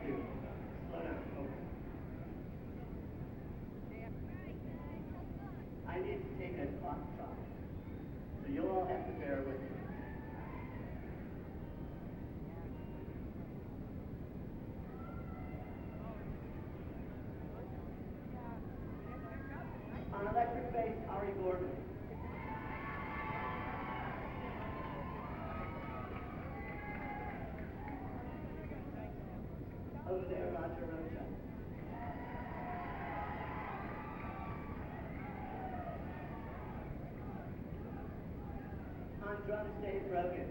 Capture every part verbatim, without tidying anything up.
do. Slow down. Okay. I need to take a clock drop. So you'll all have to bear with me. On electric bass, Ari Gordon. Over there, Roger Rocha. On drums, Dave Brogan.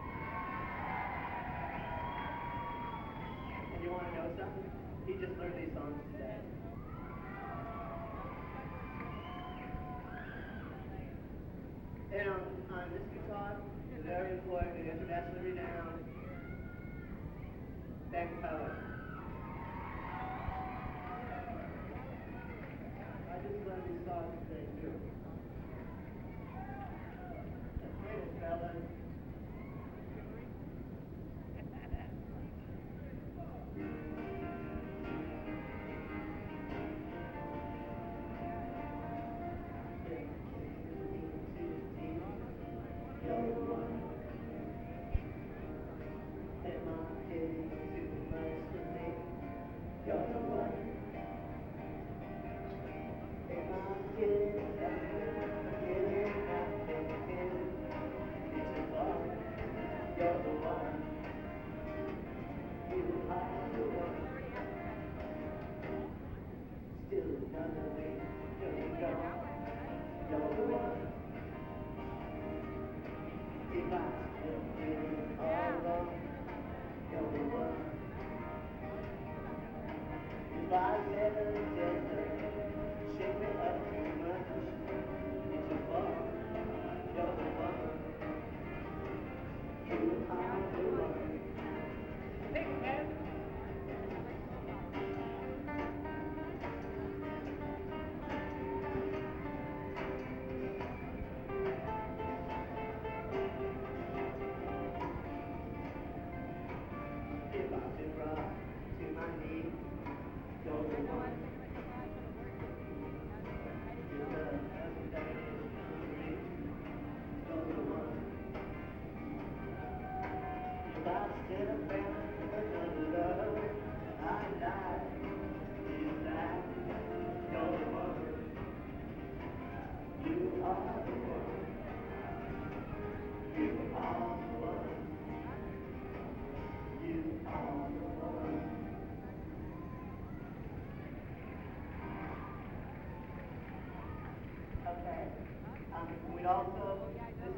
And you want to know something? He just learned these songs today. And on, on this guitar, the very important and internationally renowned Ben Cohen. I just learned these songs today too. That's great, fellas. Okay. Um, we also, this